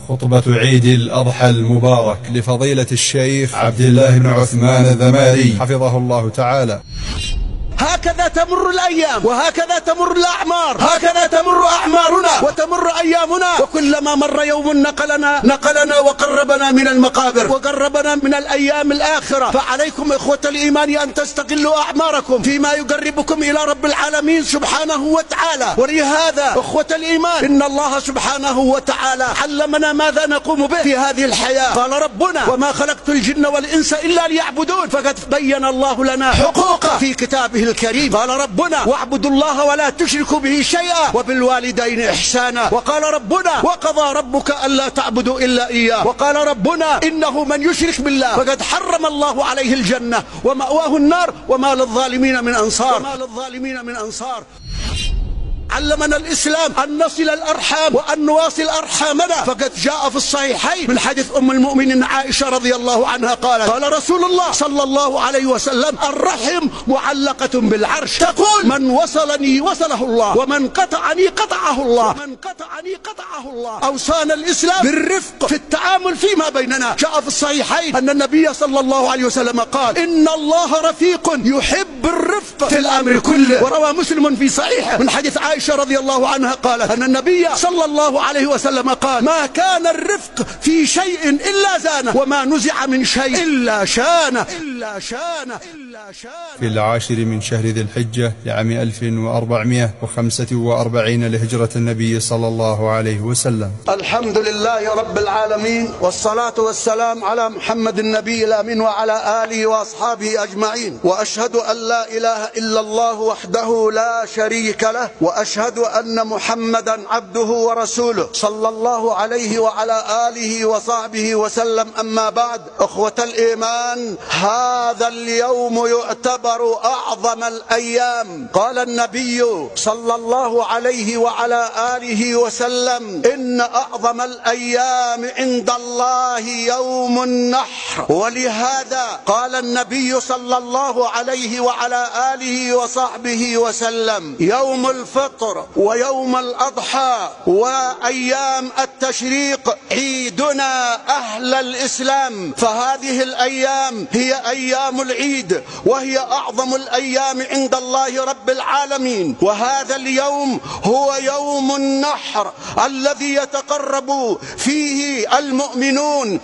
خطبة عيد الأضحى المبارك لفضيلة الشيخ عبد الله بن عثمان الذماري حفظه الله تعالى. هكذا تمر الأيام وهكذا تمر الأعمار، هكذا تمر أعمارنا وتمر أيامنا، وكلما مر يوم نقلنا وقربنا من المقابر وقربنا من الأيام الآخرة. فعليكم إخوة الإيمان أن تستغلوا أعماركم فيما يقربكم إلى رب العالمين سبحانه وتعالى. ولهذا إخوة الإيمان إن الله سبحانه وتعالى علمنا ماذا نقوم به في هذه الحياة. قال ربنا: وما خلقت الجن والإنس إلا ليعبدون. فقد بين الله لنا حقوقه في كتابه الكريم. قال ربنا: واعبدوا الله ولا تشركوا به شيئا وبالوالدين إحسانا. وقال ربنا: وقضى ربك ألا تعبدوا إلا إياه. وقال ربنا: إنه من يشرك بالله فقد حرم الله عليه الجنة ومأواه النار وما للظالمين من أنصار. علمنا الإسلام أن نصل الأرحام وأن نواصل أرحامنا، فقد جاء في الصحيحين من حديث أم المؤمنين عائشة رضي الله عنها قالت: قال رسول الله صلى الله عليه وسلم: الرحم معلقة بالعرش، تقول: من وصلني وصله الله ومن قطعني قطعه الله. أوصانا الإسلام بالرفق في التعامل فيما بيننا. جاء في الصحيحين أن النبي صلى الله عليه وسلم قال: إن الله رفيق يحب الرفق في الأمر كله. وروى مسلم في صحيحه من حديث عائشة رضي الله عنها قالت أن النبي صلى الله عليه وسلم قال: ما كان الرفق في شيء إلا زانه وما نزع من شيء إلا شانه. في 10 من شهر ذي الحجة لعام 1445 لهجرة النبي صلى الله عليه وسلم. الحمد لله رب العالمين، والصلاة والسلام على محمد النبي الأمين وعلى آله وأصحابه أجمعين. وأشهد أن لا إله إلا الله وحده لا شريك له، وأشهد أن محمدا عبده ورسوله صلى الله عليه وعلى آله وصحبه وسلم. أما بعد، أخوة الإيمان، هذا اليوم يعتبر أعظم الأيام. قال النبي صلى الله عليه وعلى آله وسلم: إن أعظم الأيام عند الله يوم النحر. ولهذا قال النبي صلى الله عليه وعلى آله وصحبه وسلم: يوم الفطر ويوم الأضحى وأيام التشريق عيدنا أهل الإسلام. فهذه الأيام هي أيام العيد، وهي أعظم الأيام عند الله رب العالمين. وهذا اليوم هو يوم النحر الذي يتقرب فيه المؤمنون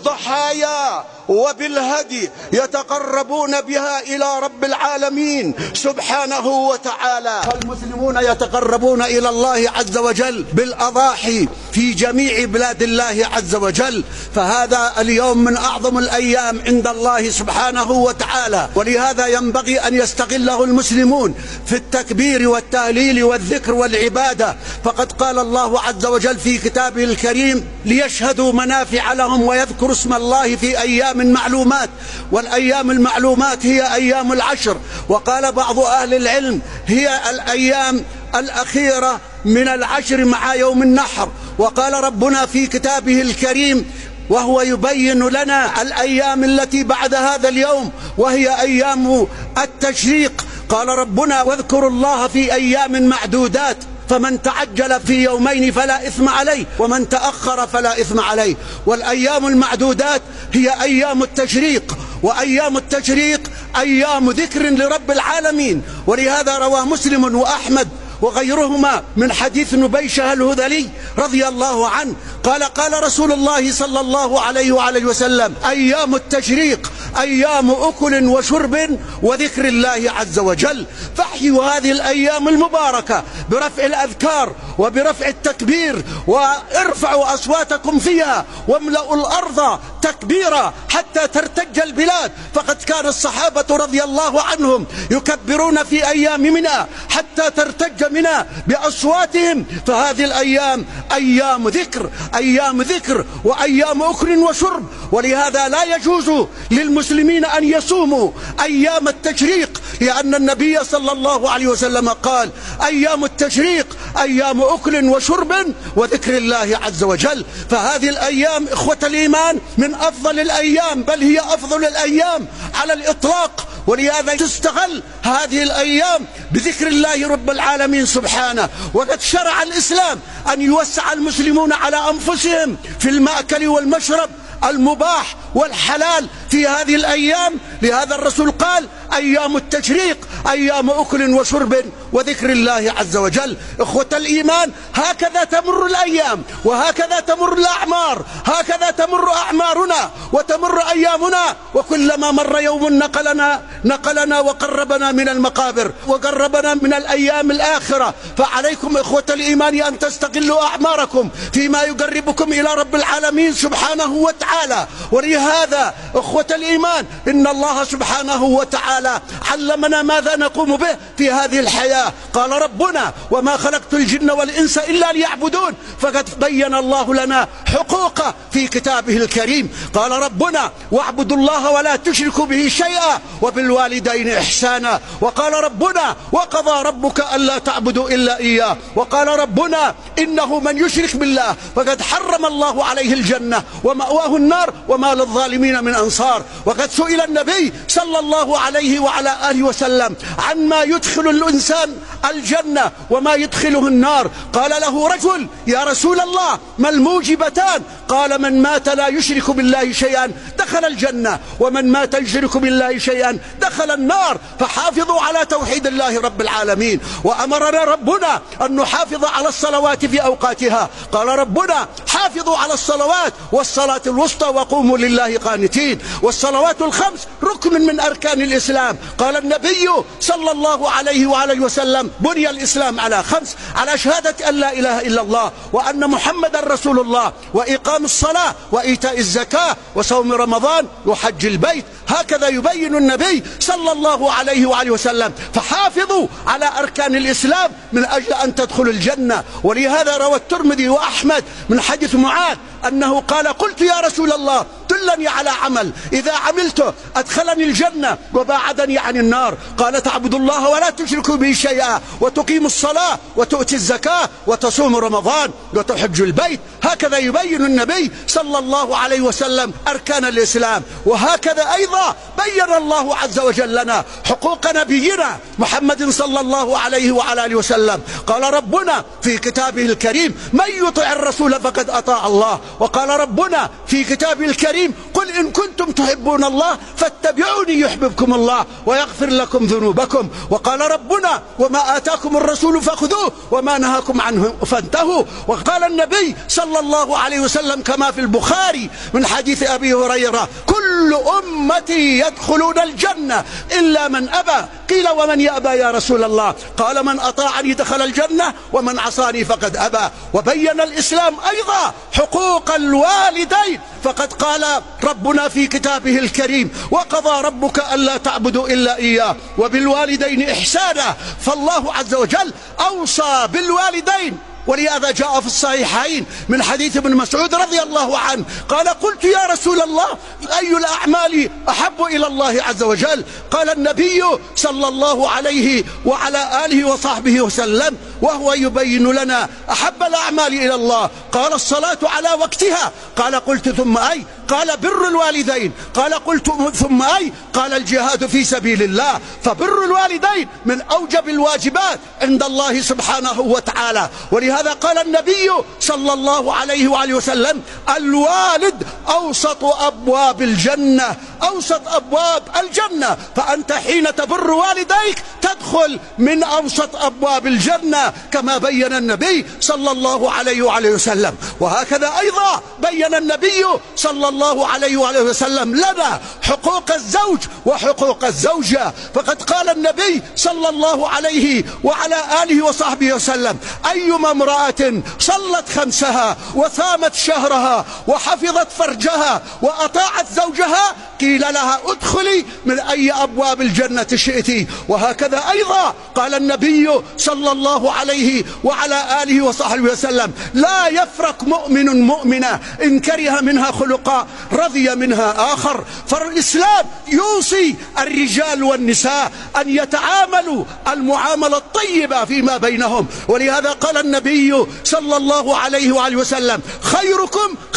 بالضحايا وبالهدي، يتقربون بها إلى رب العالمين سبحانه وتعالى. فالمسلمون يتقربون إلى الله عز وجل بالأضاحي في جميع بلاد الله عز وجل. فهذا اليوم من أعظم الأيام عند الله سبحانه وتعالى، ولهذا ينبغي أن يستغله المسلمون في التكبير والتهليل والذكر والعبادة. فقد قال الله عز وجل في كتابه الكريم: ليشهدوا منافع لهم ويذكروا اسم الله في أيام معلومات. والأيام المعلومات هي أيام العشر. وقال بعض أهل العلم: هي الأيام الأخيرة من العشر مع يوم النحر. وقال ربنا في كتابه الكريم وهو يبين لنا الأيام التي بعد هذا اليوم، وهي أيام التشريق. قال ربنا: واذكروا الله في أيام معدودات، فمن تعجل في يومين فلا إثم عليه ومن تأخر فلا إثم عليه. والأيام المعدودات هي أيام التشريق، وأيام التشريق أيام ذكر لرب العالمين. ولهذا روى مسلم وأحمد وغيرهما من حديث نبيشة الهذلي رضي الله عنه قال رسول الله صلى الله عليه وآله وسلم: أيام التشريق أيام أكل وشرب وذكر الله عز وجل. فاحيوا هذه الأيام المباركة برفع الأذكار وبرفع التكبير، وارفعوا أصواتكم فيها واملأوا الأرض تكبيرا حتى ترتج البلاد. فقد كان الصحابة رضي الله عنهم يكبرون في أيام منى حتى ترتج منى بأصواتهم. فهذه الأيام أيام ذكر وأيام أكل وشرب. ولهذا لا يجوز للمسلمين أن يصوموا أيام التشريق، لأن النبي صلى الله عليه وسلم قال: أيام التشريق أيام أكل وشرب وذكر الله عز وجل. فهذه الأيام إخوة الإيمان من أفضل الأيام، بل هي أفضل الأيام على الإطلاق. ولهذا تستغل هذه الأيام بذكر الله رب العالمين سبحانه. وقد شرع الإسلام أن يوسع المسلمون على أنفسهم في المأكل والمشرب المباح والحلال في هذه الأيام. لهذا الرسول قال: أيام التشريق أيام أكل وشرب وذكر الله عز وجل. إخوة الإيمان، هكذا تمر الأيام، وهكذا تمر الأعمار، هكذا تمر أعمارنا وتمر أيامنا، وكلما مر يوم نقلنا وقربنا من المقابر وقربنا من الأيام الآخرة. فعليكم إخوة الإيمان أن تستغلوا أعماركم فيما يقربكم إلى رب العالمين سبحانه وتعالى. ولهذا إخوة الإيمان، إن الله سبحانه وتعالى علمنا ماذا نقوم به في هذه الحياة. قال ربنا: وما خلقت الجن والإنس إلا ليعبدون. فقد بين الله لنا حقوقه في كتابه الكريم. قال ربنا: واعبدوا الله ولا تشركوا به شيئا وبالوالدين إحسانا. وقال ربنا: وقضى ربك ألا تعبدوا إلا إياه. وقال ربنا: إنه من يشرك بالله فقد حرم الله عليه الجنة ومأواه النار وما للظالمين من أنصار. وقد سئل النبي صلى الله عليه وعلى آله وسلم عن ما يدخل الإنسان الجنة وما يدخله النار. قال له رجل: يا رسول الله، ما الموجبتان؟ قال: من مات لا يشرك بالله شيئا دخل الجنة، ومن مات يشرك بالله شيئا دخل النار. فحافظوا على توحيد الله رب العالمين. وأمرنا ربنا أن نحافظ على الصلوات في أوقاتها. قال ربنا: حافظوا على الصلوات والصلاة الوسطى وقوموا لله قانتين. والصلوات الخمس ركن من أركان الإسلام. قال النبي صلى الله عليه وآله وسلم: بني الإسلام على خمس: على شهادة أن لا إله إلا الله وأن محمد رسول الله، وإقام الصلاة، وإيتاء الزكاة، وصوم رمضان، وحج البيت. هكذا يبين النبي صلى الله عليه وآله وسلم. فحافظوا على أركان الإسلام من أجل أن تدخلوا الجنة. ولهذا روى الترمذي وأحمد من حديث معاذ أنه قال: قلت يا رسول الله دلني على عمل إذا عملته أدخلني الجنة وباعدني عن النار. قال: تعبد الله ولا تشركوا به شيئا، وتقيم الصلاة، وتؤتي الزكاة، وتصوم رمضان، وتحج البيت. هكذا يبين النبي صلى الله عليه وسلم أركان الإسلام. وهكذا أيضا بين الله عز وجل لنا حقوق نبينا محمد صلى الله عليه وعلى آله وسلم. قال ربنا في كتابه الكريم: من يطع الرسول فقد أطاع الله. وقال ربنا في كتابه الكريم: قل إن كنتم تحبون الله فاتبعوني يحببكم الله ويغفر لكم ذنوبكم. وقال ربنا: وما آتاكم الرسول فخذوه وما نهاكم عنه فانتهوا. وقال النبي صلى الله عليه وسلم كما في البخاري من حديث أبي هريرة: كل أمتي يدخلون الجنة إلا من أبى. قيل: ومن يأبى يا رسول الله؟ قال: من أطاعني دخل الجنة ومن عصاني فقد أبى. وبين الإسلام أيضا حقوق الوالدين. فقد قال ربنا في كتابه الكريم: وقضى ربك ألا تعبدوا إلا إياه وبالوالدين إحسانا. فالله عز وجل أوصى بالوالدين. ولهذا جاء في الصحيحين من حديث ابن مسعود رضي الله عنه قال: قلت يا رسول الله أي الأعمال أحب إلى الله عز وجل؟ قال النبي صلى الله عليه وعلى آله وصحبه وسلم وهو يبين لنا أحب الأعمال إلى الله: قال: الصلاة على وقتها. قال: قلت ثم أي؟ قال: بر الوالدين. قال: قلت ثم أي؟ قال: الجهاد في سبيل الله. فبر الوالدين من أوجب الواجبات عند الله سبحانه وتعالى. ولهذا قال النبي صلى الله عليه وآله وسلم: الوالد أوسط أبواب الجنة، أوسط أبواب الجنة. فأنت حين تبر والديك تدخل من أوسط أبواب الجنة كما بين النبي صلى الله عليه وآله وسلم. وهكذا أيضا بين النبي صلى الله عليه وآله وسلم لنا حقوق الزوج وحقوق الزوجة. فقد قال النبي صلى الله عليه وعلى آله وصحبه وسلم: أيما امرأة صلت خمسها وصامت شهرها وحفظت فرجها وأطاعت زوجها قيل لها: ادخلي من أي أبواب الجنة شئت. وهكذا أيضا قال النبي صلى الله عليه وعلى آله وصحبه وسلم: لا يفرق مؤمن مؤمنة إن كره منها خلقا رضي منها آخر. فالإسلام يوصي الرجال والنساء أن يتعاملوا المعاملة الطيبة فيما بينهم. ولهذا قال النبي صلى الله عليه وآله وسلم: خيركم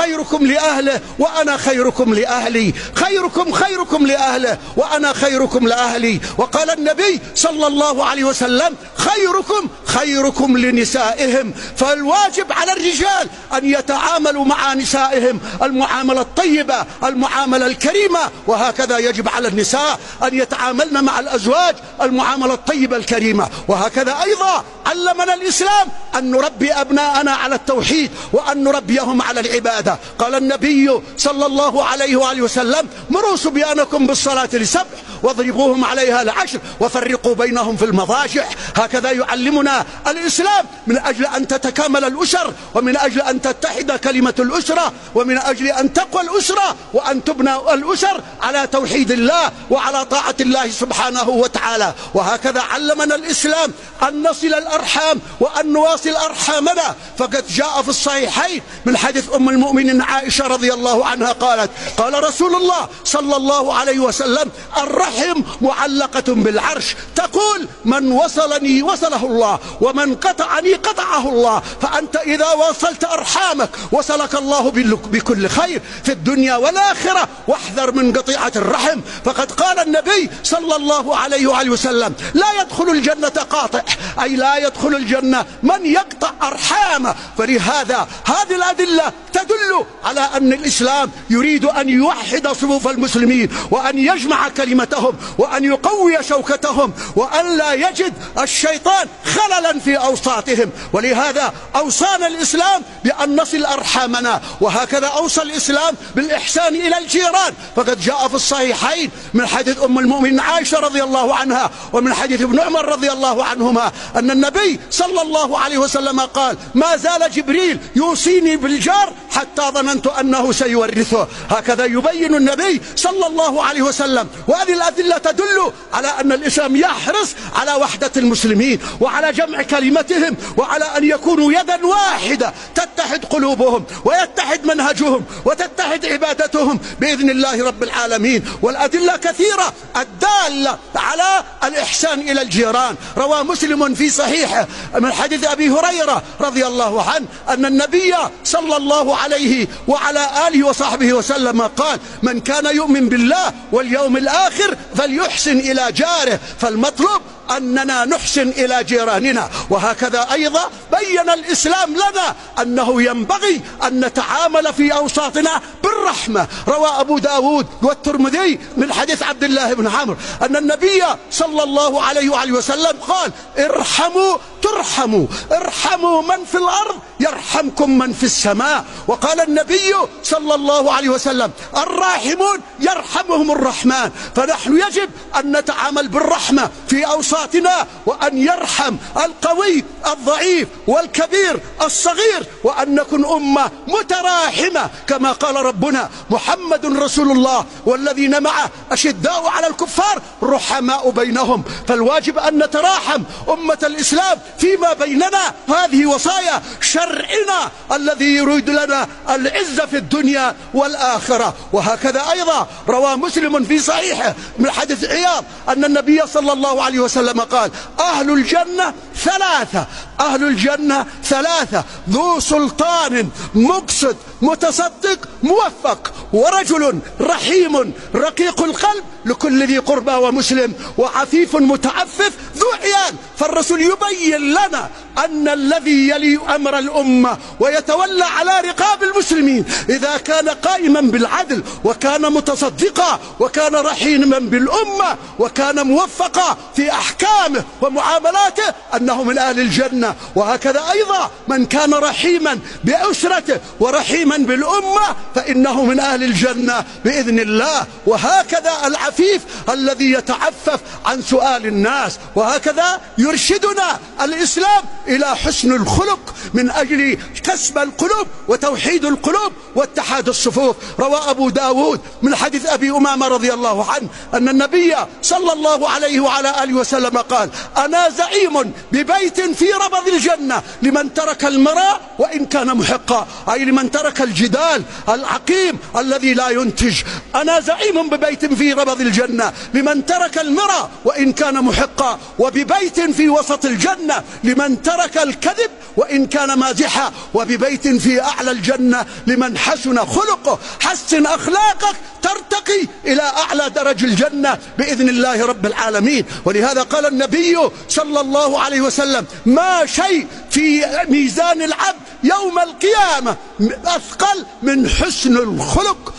خيركم لأهله وأنا خيركم لأهلي، خيركم خيركم لأهله وأنا خيركم لأهلي. وقال النبي صلى الله عليه وسلم خيركم خيركم لنسائهم. فالواجب على الرجال أن يتعاملوا مع نسائهم المعاملة الطيبة، المعاملة الكريمة، وهكذا يجب على النساء أن يتعاملن مع الأزواج المعاملة الطيبة الكريمة. وهكذا أيضا علمنا الإسلام أن نربي أبناءنا على التوحيد وأن نربيهم على العبادة. قال النبي صلى الله عليه وآله وسلم مروا صبيانكم بالصلاة ل7 واضربوهم عليها ل10 وفرقوا بينهم في المضاجع. هكذا يعلمنا الإسلام من أجل أن تتكامل الأسر، ومن أجل أن تتحد كلمة الأسرة، ومن أجل أن تقوى الأسرة وأن تبنى الأسر على توحيد الله وعلى طاعة الله سبحانه وتعالى. وهكذا علمنا الإسلام أن نصل الأرحام وأن نواصل أرحامنا. فقد جاء في الصحيحين من حديث أم المؤمنين عائشة رضي الله عنها قالت قال رسول الله صلى الله عليه وسلم الرحم معلقة بالعرش، تقول من وصلني وصله الله ومن قطعني قطعه الله. فأنت إذا وصلت أرحامك وصلك الله بكل خير في الدنيا والآخرة، واحذر من قطيعة الرحم. فقد قال النبي صلى الله عليه وآله وسلم لا يدخل الجنة قاطع، أي لا يدخل الجنة من يقطع أرحامه. فلهذا هذه الأدلة تدل على أن الإسلام يريد أن يوحد صفوف المسلمين وأن يجمع كلمتهم وأن يقوي شوكتهم وأن لا يجد الشيطان خللا في أوساطهم. ولهذا أوصانا الإسلام بأن نصل أرحامنا، وهكذا أوصى الإسلام بالإحسان إلى الجيران. فقد جاء في الصحيحين من حديث أم المؤمنين عائشة رضي الله عنها ومن حديث ابن عمر رضي الله عنهما أن النبي صلى الله عليه وسلم قال ما زال جبريل يوصيني بالجار حتى ظننت أنه سيورثه. هكذا يبين النبي صلى الله عليه وسلم. وهذه الأدلة تدل على أن الإسلام يحرص على وحدة المسلمين وعلى جمع كلمتهم وعلى أن يكونوا يدا واحدة تتحد قلوبهم ويتحد منهجهم وتتحد عبادتهم بإذن الله رب العالمين. والأدلة كثيرة الدالة على الإحسان إلى الجيران. روى مسلم في صحيحه من حديث أبي هريرة رضي الله عنه أن النبي صلى الله عليه وعلى آله وصحبه وسلم قال من كان يؤمن بالله واليوم الآخر فليحسن إلى جاره. فالمطلوب أننا نحسن إلى جيراننا. وهكذا أيضا بين الإسلام لنا أنه ينبغي أن نتعامل في أوساطنا بالرحمة. روى أبو داود والترمذي من حديث عبد الله بن عمرو أن النبي صلى الله عليه وآله وسلم قال ارحموا ترحموا، ارحموا من في الأرض يرحمكم من في السماء. وقال النبي صلى الله عليه وسلم الراحمون يرحمهم الرحمن. فنحن يجب أن نتعامل بالرحمة في أوساطنا وأن يرحم القوي الضعيف والكبير الصغير، وأن نكون أمة متراحمة كما قال ربنا محمد رسول الله والذين معه أشداء على الكفار رحماء بينهم. فالواجب أن نتراحم أمة الإسلام فيما بيننا. هذه وصايا شرعنا الذي يريد لنا العزة في الدنيا والآخرة. وهكذا أيضا روى مسلم في صحيحه من حديث عياض أن النبي صلى الله عليه وسلم قال أهل الجنة ثلاثة، أهل الجنة ثلاثة ذو سلطان مقصد متصدق موفق، ورجل رحيم رقيق القلب لكل ذي قربى ومسلم، وعفيف متعفف ذو عيال. فالرسول يبين لنا أن الذي يلي أمر الأمة ويتولى على رقاب المسلمين إذا كان قائما بالعدل وكان متصدقا وكان رحيما بالأمة وكان موفقا في أحكامه ومعاملاته أنه من أهل الجنة. وهكذا أيضا من كان رحيما بأسرته ورحيما بالأمة فإنه من أهل الجنة بإذن الله. وهكذا العفيف الذي يتعفف عن سؤال الناس. وهكذا يرشدنا الإسلام إلى حسن الخلق من أجل كسب القلوب وتوحيد القلوب واتحاد الصفوف. روى أبو داود من حديث أبي أمامة رضي الله عنه أن النبي صلى الله عليه وعلى آله وسلم قال أنا زعيم ببيت في ربض الجنة لمن ترك المراء وإن كان محقا، أي لمن ترك الجدال العقيم الذي لا ينتج. أنا زعيم ببيت في ربض الجنة لمن ترك المرى وإن كان محقا، وببيت في وسط الجنة لمن ترك الكذب وإن كان مازحا، وببيت في أعلى الجنة لمن حسن خلقه. حسن أخلاقك ترتقي إلى أعلى درج الجنة بإذن الله رب العالمين. ولهذا قال النبي صلى الله عليه وسلم: ما شيء في ميزان العبد يوم القيامة أثقل من حسن الخلق.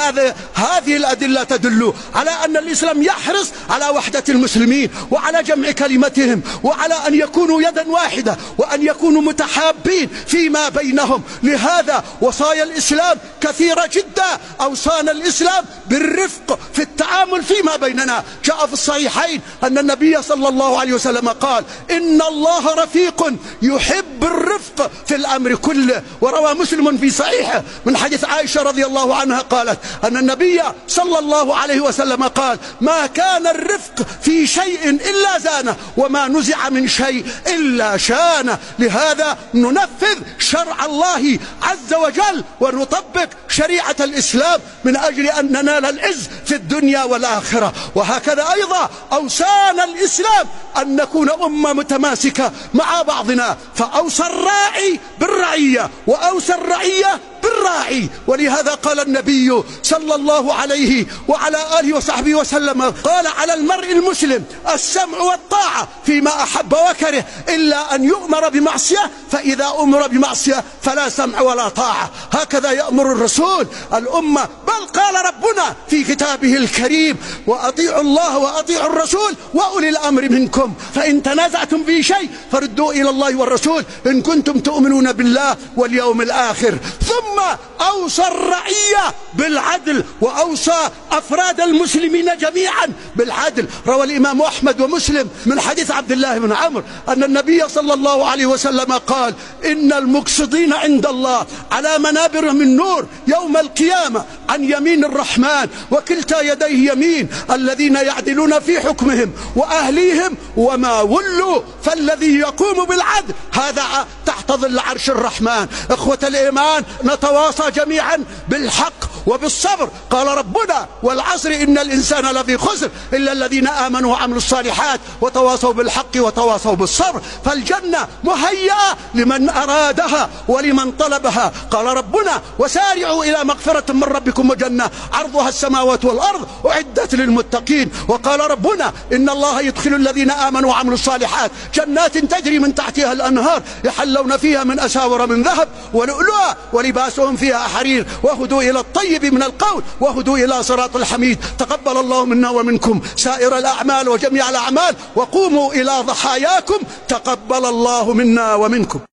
هذه الأدلة تدل على أن الإسلام يحرص على وحدة المسلمين وعلى جمع كلمتهم وعلى أن يكونوا يدا واحدة وأن يكونوا متحابين فيما بينهم. لهذا وصايا الإسلام كثيرة جدا. أوصانا الإسلام بالرفق في التعامل فيما بيننا. جاء في الصحيحين أن النبي صلى الله عليه وسلم قال: إن الله رفيق يحب الرفق في الأمر كله. وروى مسلم في صحيحه من حديث عائشة رضي الله عنها قالت أن النبي صلى الله عليه وسلم قال: ما كان الرفق في شيء إلا زانه، وما نزع من شيء إلا شانه. لهذا ننفذ شرع الله عز وجل ونطبق شريعة الإسلام من أجل أن ننال العز في الدنيا والآخرة. وهكذا أيضا أوصانا الإسلام أن نكون أمة متماسكة مع بعضنا، فأوصى الراعي بالرعية وأوصى الرعية بالراعي. ولهذا قال النبي صلى الله عليه وعلى آله وصحبه وسلم: قال على المرء المسلم السمع والطاعة فيما أحب وكره إلا أن يؤمر بمعصية، فإذا أمر بمعصية فلا سمع ولا طاعة. هكذا يأمر الرسول الأمة. بل قال ربنا في كتابه الكريم: وأطيعوا الله وأطيعوا الرسول وأولي الأمر منكم، فإن تنازعتم في شيء فردوا إلى الله والرسول إن كنتم تؤمنون بالله واليوم الآخر. ثم أوصى الرعية بالعدل وأوصى أفراد المسلمين جميعا بالعدل. روى الإمام أحمد ومسلم من حديث عبد الله بن عمرو أن النبي صلى الله عليه وسلم قال: إن المقسطين عند الله على منابر من نور يوم القيامة عن يمين الرحمن وكلتا يديه يمين، الذين يعدلون في حكمهم وأهليهم وما ولوا. فالذي يقوم بالعدل هذا تحت ظل عرش الرحمن. إخوة الإيمان، نتواصى جميعا بالحق وبالصبر. قال ربنا: والعصر إن الإنسان لفي خسر إلا الذين آمنوا وعملوا الصالحات وتواصوا بالحق وتواصوا بالصبر. فالجنة مهيئة لمن أرادها ولمن طلبها. قال ربنا: وسارعوا إلى مغفرة من ربكم وجنة عرضها السماوات والأرض أعدت للمتقين. وقال ربنا: إن الله يدخل الذين آمنوا وعملوا الصالحات جنات تجري من تحتها الأنهار يحلون فيها من أساور من ذهب ولؤلؤا ولباسهم فيها حرير وهدوا إلى الطيب من القول وهدوا إلى صراط الحميد. تقبل الله منا ومنكم سائر الأعمال وجميع الأعمال، وقوموا إلى ضحاياكم. تقبل الله منا ومنكم.